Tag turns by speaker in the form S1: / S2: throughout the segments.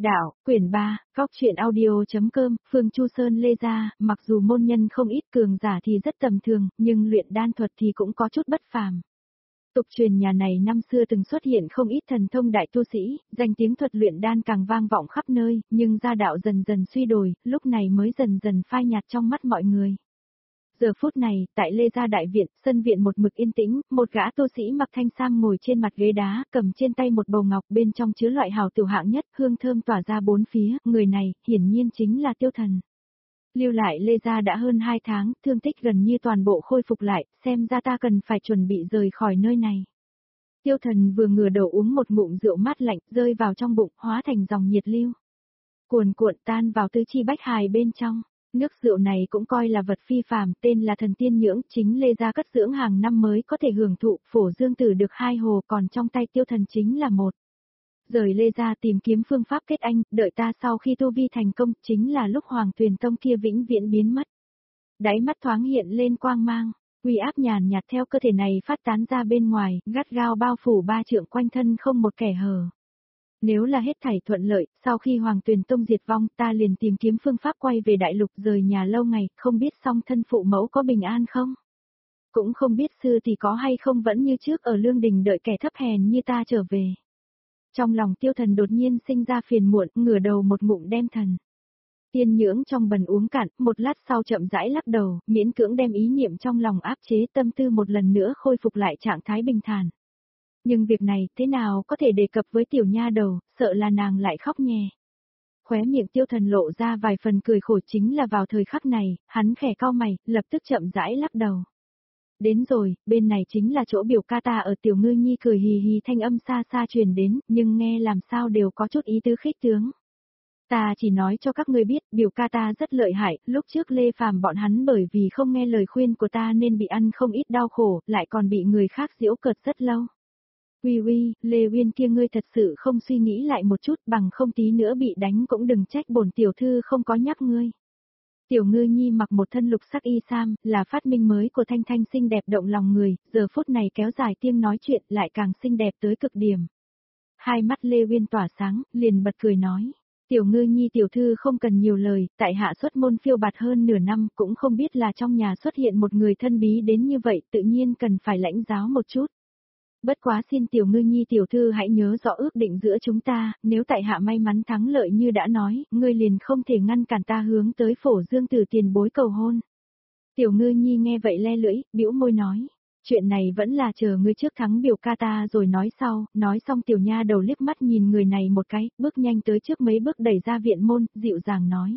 S1: Đạo, quyển 3, góc truyện audio.com, Phương Chu Sơn Lê Gia, mặc dù môn nhân không ít cường giả thì rất tầm thường, nhưng luyện đan thuật thì cũng có chút bất phàm. Tục truyền nhà này năm xưa từng xuất hiện không ít thần thông đại tu sĩ, danh tiếng thuật luyện đan càng vang vọng khắp nơi, nhưng gia đạo dần dần suy đồi, lúc này mới dần dần phai nhạt trong mắt mọi người. Giờ phút này, tại Lê Gia Đại Viện, sân viện một mực yên tĩnh, một gã tu sĩ mặc thanh sam ngồi trên mặt ghế đá, cầm trên tay một bầu ngọc bên trong chứa loại hào tiểu hạng nhất, hương thơm tỏa ra bốn phía, người này, hiển nhiên chính là Tiêu Thần. Lưu lại Lê Gia đã hơn 2 tháng, thương tích gần như toàn bộ khôi phục lại, xem ra ta cần phải chuẩn bị rời khỏi nơi này. Tiêu Thần vừa ngửa đầu uống một ngụm rượu mát lạnh, rơi vào trong bụng, hóa thành dòng nhiệt lưu. Cuồn cuộn tan vào tứ chi bách hài bên trong. Nước rượu này cũng coi là vật phi phàm, tên là thần tiên nhưỡng, chính Lê Gia cất dưỡng hàng năm mới có thể hưởng thụ, Phổ Dương Tử được 2 hồ, còn trong tay Tiêu Thần chính là 1. Rời Lê Gia tìm kiếm phương pháp kết anh, đợi ta sau khi tu vi thành công, chính là lúc Hoàng Tuyền Tông kia vĩnh viễn biến mất. Đáy mắt thoáng hiện lên quang mang, uy áp nhàn nhạt theo cơ thể này phát tán ra bên ngoài, gắt gao bao phủ 3 trượng quanh thân không một kẻ hở. Nếu là hết thảy thuận lợi, sau khi Hoàng Tuyền Tông diệt vong, ta liền tìm kiếm phương pháp quay về đại lục rời nhà lâu ngày, không biết song thân phụ mẫu có bình an không? Cũng không biết sư thì có hay không vẫn như trước ở lương đình đợi kẻ thấp hèn như ta trở về. Trong lòng Tiêu Thần đột nhiên sinh ra phiền muộn, ngửa đầu một ngụm đem thần tiên nhưỡng trong bần uống cạn, một lát sau chậm rãi lắc đầu, miễn cưỡng đem ý niệm trong lòng áp chế, tâm tư một lần nữa khôi phục lại trạng thái bình thản. Nhưng việc này, thế nào có thể đề cập với tiểu nha đầu, sợ là nàng lại khóc nhè. Khóe miệng Tiêu Thần lộ ra vài phần cười khổ, chính là vào thời khắc này, hắn khẽ cau mày, lập tức chậm rãi lắc đầu. Đến rồi, bên này chính là chỗ biểu ca ta ở. Tiểu Ngư Nhi cười hì hì, thanh âm xa xa truyền đến, nhưng nghe làm sao đều có chút ý tứ khích tướng. Ta chỉ nói cho các ngươi biết, biểu ca ta rất lợi hại, lúc trước Lê Phàm bọn hắn bởi vì không nghe lời khuyên của ta nên bị ăn không ít đau khổ, lại còn bị người khác giễu cợt rất lâu. Uy, Lê Uyên kia, ngươi thật sự không suy nghĩ lại một chút, bằng không tí nữa bị đánh cũng đừng trách bổn tiểu thư không có nhắc ngươi. Tiểu Ngư Nhi mặc một thân lục sắc y sam, là phát minh mới của Thanh Thanh, xinh đẹp động lòng người, giờ phút này kéo dài tiếng nói chuyện lại càng xinh đẹp tới cực điểm. Hai mắt Lê Uyên tỏa sáng, liền bật cười nói. Tiểu Ngư Nhi tiểu thư không cần nhiều lời, tại hạ xuất môn phiêu bạt hơn nửa năm, cũng không biết là trong nhà xuất hiện một người thân bí đến như vậy, tự nhiên cần phải lãnh giáo một chút. Bất quá xin Tiểu Ngư Nhi tiểu thư hãy nhớ rõ ước định giữa chúng ta, nếu tại hạ may mắn thắng lợi như đã nói, ngươi liền không thể ngăn cản ta hướng tới Phổ Dương Tử tiền bối cầu hôn. Tiểu Ngư Nhi nghe vậy le lưỡi, bĩu môi nói, chuyện này vẫn là chờ ngươi trước thắng biểu ca ta rồi nói sau. Nói xong tiểu nha đầu liếc mắt nhìn người này một cái, bước nhanh tới trước mấy bước đẩy ra viện môn, dịu dàng nói.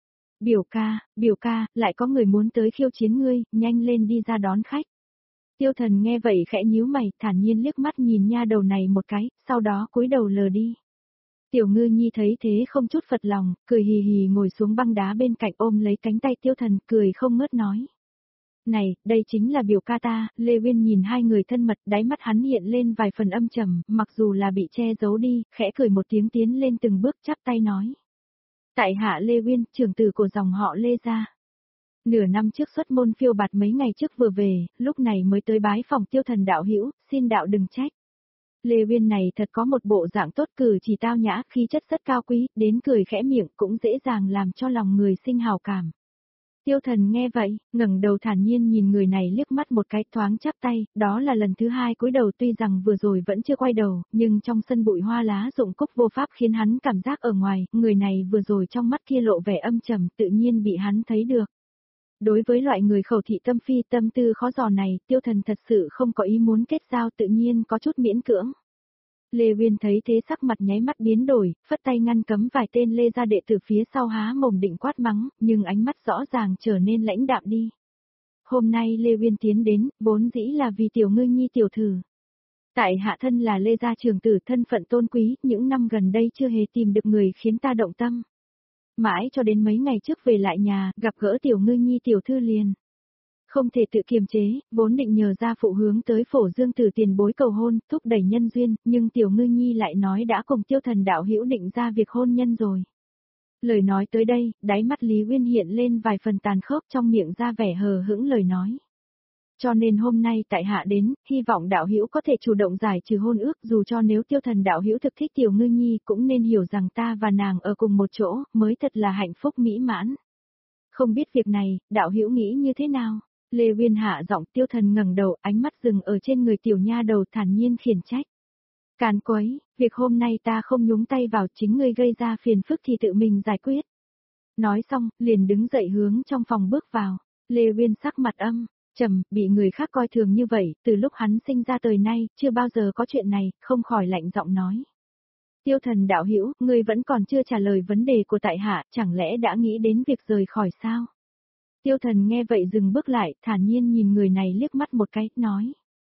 S1: Biểu ca, lại có người muốn tới khiêu chiến ngươi, nhanh lên đi ra đón khách. Tiêu Thần nghe vậy khẽ nhíu mày, thản nhiên liếc mắt nhìn nha đầu này một cái, sau đó cúi đầu lờ đi. Tiểu Ngư Nhi thấy thế không chút phật lòng, cười hì hì ngồi xuống băng đá bên cạnh ôm lấy cánh tay Tiêu Thần, cười không ngớt nói. Này, đây chính là biểu ca ta. Lê Uyên nhìn hai người thân mật, đáy mắt hắn hiện lên vài phần âm trầm, mặc dù là bị che giấu đi, khẽ cười một tiếng tiến lên từng bước chắp tay nói. Tại hạ Lê Uyên, trưởng tử của dòng họ Lê Gia. Nửa năm trước xuất môn phiêu bạt, mấy ngày trước vừa về, lúc này mới tới bái phòng Tiêu Thần đạo hữu, xin đạo đừng trách. Lê Uyên này thật có một bộ dạng tốt, cử chỉ tao nhã, khí chất rất cao quý, đến cười khẽ miệng cũng dễ dàng làm cho lòng người sinh hào cảm. Tiêu Thần nghe vậy, ngẩng đầu thản nhiên nhìn người này liếc mắt một cái, thoáng chắp tay, đó là lần thứ 2 cúi đầu, tuy rằng vừa rồi vẫn chưa quay đầu, nhưng trong sân bụi hoa lá rụng cúc vô pháp khiến hắn cảm giác ở ngoài, người này vừa rồi trong mắt kia lộ vẻ âm trầm, tự nhiên bị hắn thấy được. Đối với loại người khẩu thị tâm phi, tâm tư khó dò này, Tiêu Thần thật sự không có ý muốn kết giao, tự nhiên có chút miễn cưỡng. Lê Uyên thấy thế sắc mặt nháy mắt biến đổi, phất tay ngăn cấm vài tên Lê Gia đệ tử phía sau há mồm định quát mắng, nhưng ánh mắt rõ ràng trở nên lãnh đạm đi. Hôm nay Lê Uyên tiến đến, vốn dĩ là vì Tiểu Ngư Nhi tiểu thư. Tại hạ thân là Lê Gia trưởng tử, thân phận tôn quý, những năm gần đây chưa hề tìm được người khiến ta động tâm. Mãi cho đến mấy ngày trước về lại nhà, gặp gỡ Tiểu Ngư Nhi tiểu thư liền. Không thể tự kiềm chế, vốn định nhờ gia phụ hướng tới Phổ Dương Tử tiền bối cầu hôn, thúc đẩy nhân duyên, nhưng Tiểu Ngư Nhi lại nói đã cùng Tiêu Thần đạo hữu định ra việc hôn nhân rồi. Lời nói tới đây, đáy mắt Lý Uyên hiện lên vài phần tàn khốc, trong miệng ra vẻ hờ hững lời nói. Cho nên hôm nay tại hạ đến, hy vọng đạo hữu có thể chủ động giải trừ hôn ước, dù cho nếu Tiêu Thần đạo hữu thực thích Tiểu Ngư Nhi cũng nên hiểu rằng ta và nàng ở cùng một chỗ, mới thật là hạnh phúc mỹ mãn. Không biết việc này, đạo hữu nghĩ như thế nào? Lê Uyên hạ giọng. Tiêu Thần ngẩng đầu, ánh mắt dừng ở trên người tiểu nha đầu, thản nhiên khiển trách. Càn quấy, việc hôm nay ta không nhúng tay vào, chính ngươi gây ra phiền phức thì tự mình giải quyết. Nói xong, liền đứng dậy hướng trong phòng bước vào. Lê Uyên sắc mặt trầm, bị người khác coi thường như vậy, từ lúc hắn sinh ra tới nay, chưa bao giờ có chuyện này, không khỏi lạnh giọng nói. Tiêu Thần đạo hữu, ngươi vẫn còn chưa trả lời vấn đề của tại hạ, chẳng lẽ đã nghĩ đến việc rời khỏi sao? Tiêu Thần nghe vậy dừng bước lại, thản nhiên nhìn người này liếc mắt một cái, nói.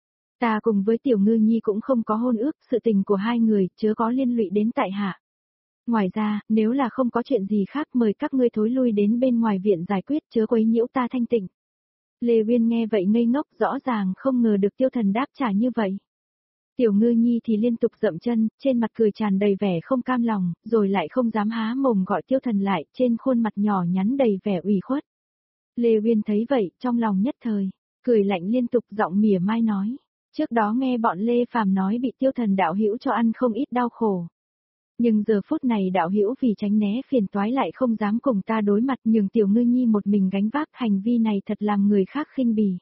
S1: Ta cùng với Tiểu Ngư Nhi cũng không có hôn ước, sự tình của hai người, chớ có liên lụy đến tại hạ. Ngoài ra, nếu là không có chuyện gì khác mời các ngươi thối lui đến bên ngoài viện giải quyết, chớ quấy nhiễu ta thanh tịnh. Lê Uyên nghe vậy ngây ngốc, rõ ràng không ngờ được Tiêu Thần đáp trả như vậy. Tiểu Ngư Nhi thì liên tục dậm chân, trên mặt cười tràn đầy vẻ không cam lòng, rồi lại không dám há mồm gọi Tiêu Thần lại, trên khuôn mặt nhỏ nhắn đầy vẻ ủy khuất. Lê Uyên thấy vậy, trong lòng nhất thời, cười lạnh liên tục, giọng mỉa mai nói. Trước đó nghe bọn Lê Phàm nói bị Tiêu Thần đạo hữu cho ăn không ít đau khổ. Nhưng giờ phút này đạo hữu vì tránh né phiền toái lại không dám cùng ta đối mặt, nhường Tiểu Ngư Nhi một mình gánh vác, hành vi này thật làm người khác khinh bỉ.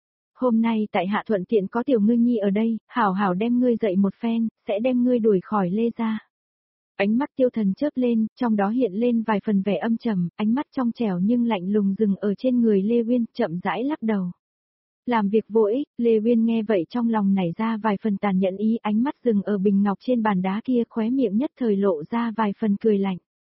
S1: Hôm nay tại hạ thuận tiện có Tiểu Ngư Nhi ở đây, hảo hảo đem ngươi dậy một phen, sẽ đem ngươi đuổi khỏi Lê gia. Ánh mắt Tiêu Thần chớp lên, trong đó hiện lên vài phần vẻ âm trầm, ánh mắt trong trẻo nhưng lạnh lùng dừng ở trên người Lê Uyên, chậm rãi lắc đầu. Làm việc vô ích, Lê Uyên nghe vậy trong lòng nảy ra vài phần tàn nhẫn ý, ánh mắt dừng ở bình ngọc trên bàn đá kia, khóe miệng nhất thời lộ ra vài phần cười lạnh.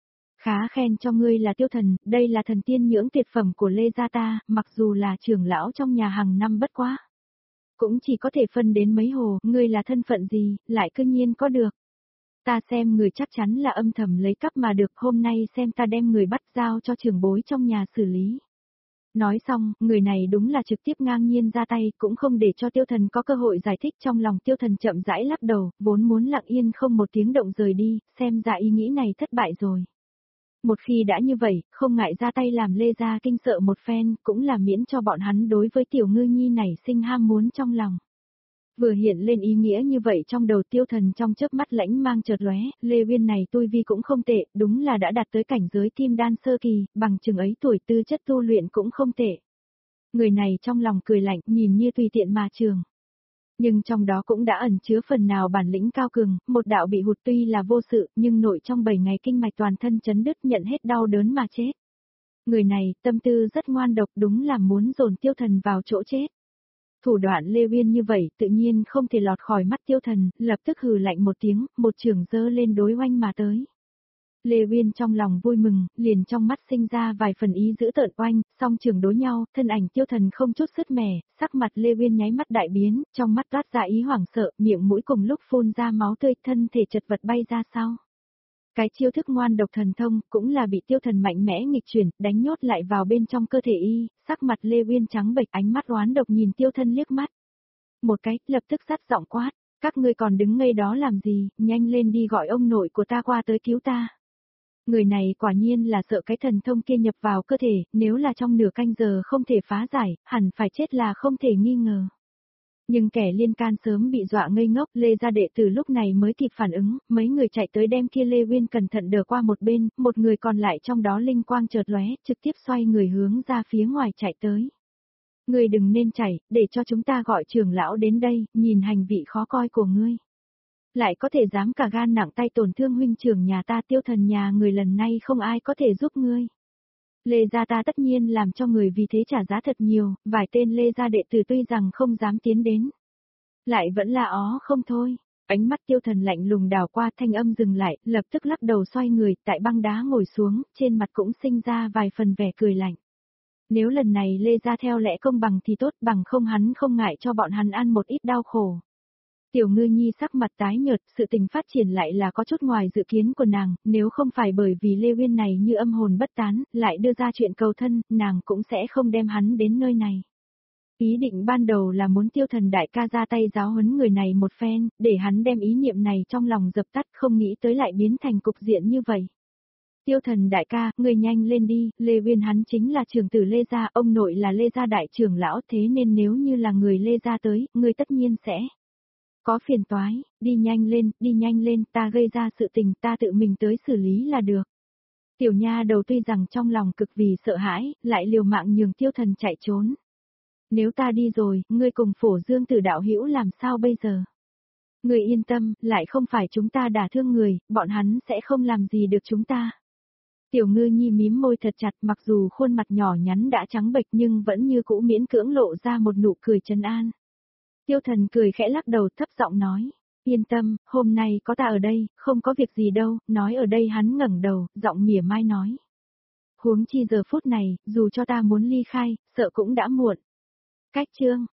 S1: Khá khen cho ngươi là Tiêu Thần, đây là thần tiên nhưỡng tuyệt phẩm của Lê gia ta, mặc dù là trưởng lão trong nhà hàng năm bất quá. Cũng chỉ có thể phân đến mấy hồ, ngươi là thân phận gì, lại cư nhiên có được. Ta xem người chắc chắn là âm thầm lấy cắp mà được, hôm nay xem ta đem người bắt giao cho trưởng bối trong nhà xử lý. Nói xong, người này đúng là trực tiếp ngang nhiên ra tay, cũng không để cho Tiêu Thần có cơ hội giải thích. Trong lòng Tiêu Thần chậm rãi lắc đầu, vốn muốn lặng yên không một tiếng động rời đi, xem ra ý nghĩ này thất bại rồi. Một khi đã như vậy, không ngại ra tay làm Lê gia kinh sợ một phen, cũng là miễn cho bọn hắn đối với Tiểu Ngư Nhi này sinh ham muốn trong lòng. Vừa hiện lên ý nghĩa như vậy trong đầu Tiêu Thần, trong chớp mắt lãnh mang chợt lóe, Lê Uyên này tu vi cũng không tệ, đúng là đã đạt tới cảnh giới kim đan sơ kỳ, bằng chừng ấy tuổi tư chất tu luyện cũng không tệ. Người này trong lòng cười lạnh, nhìn như tùy tiện mà trường. Nhưng trong đó cũng đã ẩn chứa phần nào bản lĩnh cao cường, một đạo bị hụt tuy là vô sự, nhưng nội trong 7 ngày kinh mạch toàn thân chấn đứt, nhận hết đau đớn mà chết. Người này, tâm tư rất ngoan độc, đúng là muốn dồn Tiêu Thần vào chỗ chết. Thủ đoạn Lê Uyên như vậy, tự nhiên không thể lọt khỏi mắt Tiêu Thần, lập tức hừ lạnh một tiếng, một chưởng giơ lên đối oanh mà tới. Lê Uyên trong lòng vui mừng, liền trong mắt sinh ra vài phần ý giữ tợn oanh, song chưởng đối nhau, thân ảnh Tiêu Thần không chút sứt mẻ, sắc mặt Lê Uyên nháy mắt đại biến, trong mắt toát ra ý hoảng sợ, miệng mũi cùng lúc phun ra máu tươi, thân thể chật vật bay ra sau. Cái chiêu thức ngoan độc thần thông, cũng là bị Tiêu Thần mạnh mẽ nghịch chuyển, đánh nhốt lại vào bên trong cơ thể y, sắc mặt Lê Uyên trắng bệch, ánh mắt oán độc nhìn Tiêu Thần liếc mắt. Một cái, lập tức sắt giọng quát, các ngươi còn đứng ngây đó làm gì, nhanh lên đi gọi ông nội của ta qua tới cứu ta. Người này quả nhiên là sợ cái thần thông kia nhập vào cơ thể, nếu là trong nửa canh giờ không thể phá giải, hẳn phải chết là không thể nghi ngờ. Nhưng kẻ liên can sớm bị dọa ngây ngốc, Lê gia đệ tử lúc này mới kịp phản ứng, mấy người chạy tới đem kia Lê Uyên cẩn thận đỡ qua một bên, một người còn lại trong đó linh quang chợt lóe, trực tiếp xoay người hướng ra phía ngoài chạy tới. Ngươi đừng nên chạy, để cho chúng ta gọi trưởng lão đến đây, nhìn hành vị khó coi của ngươi. Lại có thể dám cả gan nặng tay tổn thương huynh trưởng nhà ta, Tiêu Thần nhà người, lần này không ai có thể giúp ngươi. Lê gia ta tất nhiên làm cho người vì thế trả giá thật nhiều, vài tên Lê gia đệ tử tuy rằng không dám tiến đến. Lại vẫn là ó không thôi. Ánh mắt Tiêu Thần lạnh lùng đảo qua, thanh âm dừng lại, lập tức lắc đầu xoay người, tại băng đá ngồi xuống, trên mặt cũng sinh ra vài phần vẻ cười lạnh. Nếu lần này Lê gia theo lẽ công bằng thì tốt, bằng không hắn không ngại cho bọn hắn ăn một ít đau khổ. Tiểu Ngư Nhi sắc mặt tái nhợt, sự tình phát triển lại là có chút ngoài dự kiến của nàng, nếu không phải bởi vì Lê Uyên này như âm hồn bất tán, lại đưa ra chuyện cầu thân, nàng cũng sẽ không đem hắn đến nơi này. Ý định ban đầu là muốn Tiêu Thần đại ca ra tay giáo huấn người này một phen, để hắn đem ý niệm này trong lòng dập tắt, không nghĩ tới lại biến thành cục diện như vậy. Tiêu Thần đại ca, ngươi nhanh lên đi, Lê Uyên hắn chính là trưởng tử Lê gia, ông nội là Lê gia đại trưởng lão, thế nên nếu như là người Lê gia tới, ngươi tất nhiên sẽ có phiền toái, đi nhanh lên, ta gây ra sự tình, ta tự mình tới xử lý là được. Tiểu nha đầu tuy rằng trong lòng cực vì sợ hãi, lại liều mạng nhường Tiêu Thần chạy trốn. Nếu ta đi rồi, ngươi cùng Phổ Dương Tử đạo hữu làm sao bây giờ? Ngươi yên tâm, lại không phải chúng ta đả thương người, bọn hắn sẽ không làm gì được chúng ta. Tiểu Ngư Nhi mím môi thật chặt, mặc dù khuôn mặt nhỏ nhắn đã trắng bệch nhưng vẫn như cũ miễn cưỡng lộ ra một nụ cười trấn an. Tiêu Thần cười khẽ lắc đầu thấp giọng nói, yên tâm, hôm nay có ta ở đây, không có việc gì đâu, nói ở đây hắn ngẩng đầu, giọng mỉa mai nói. Huống chi giờ phút này, dù cho ta muốn ly khai, sợ cũng đã muộn. Cách chương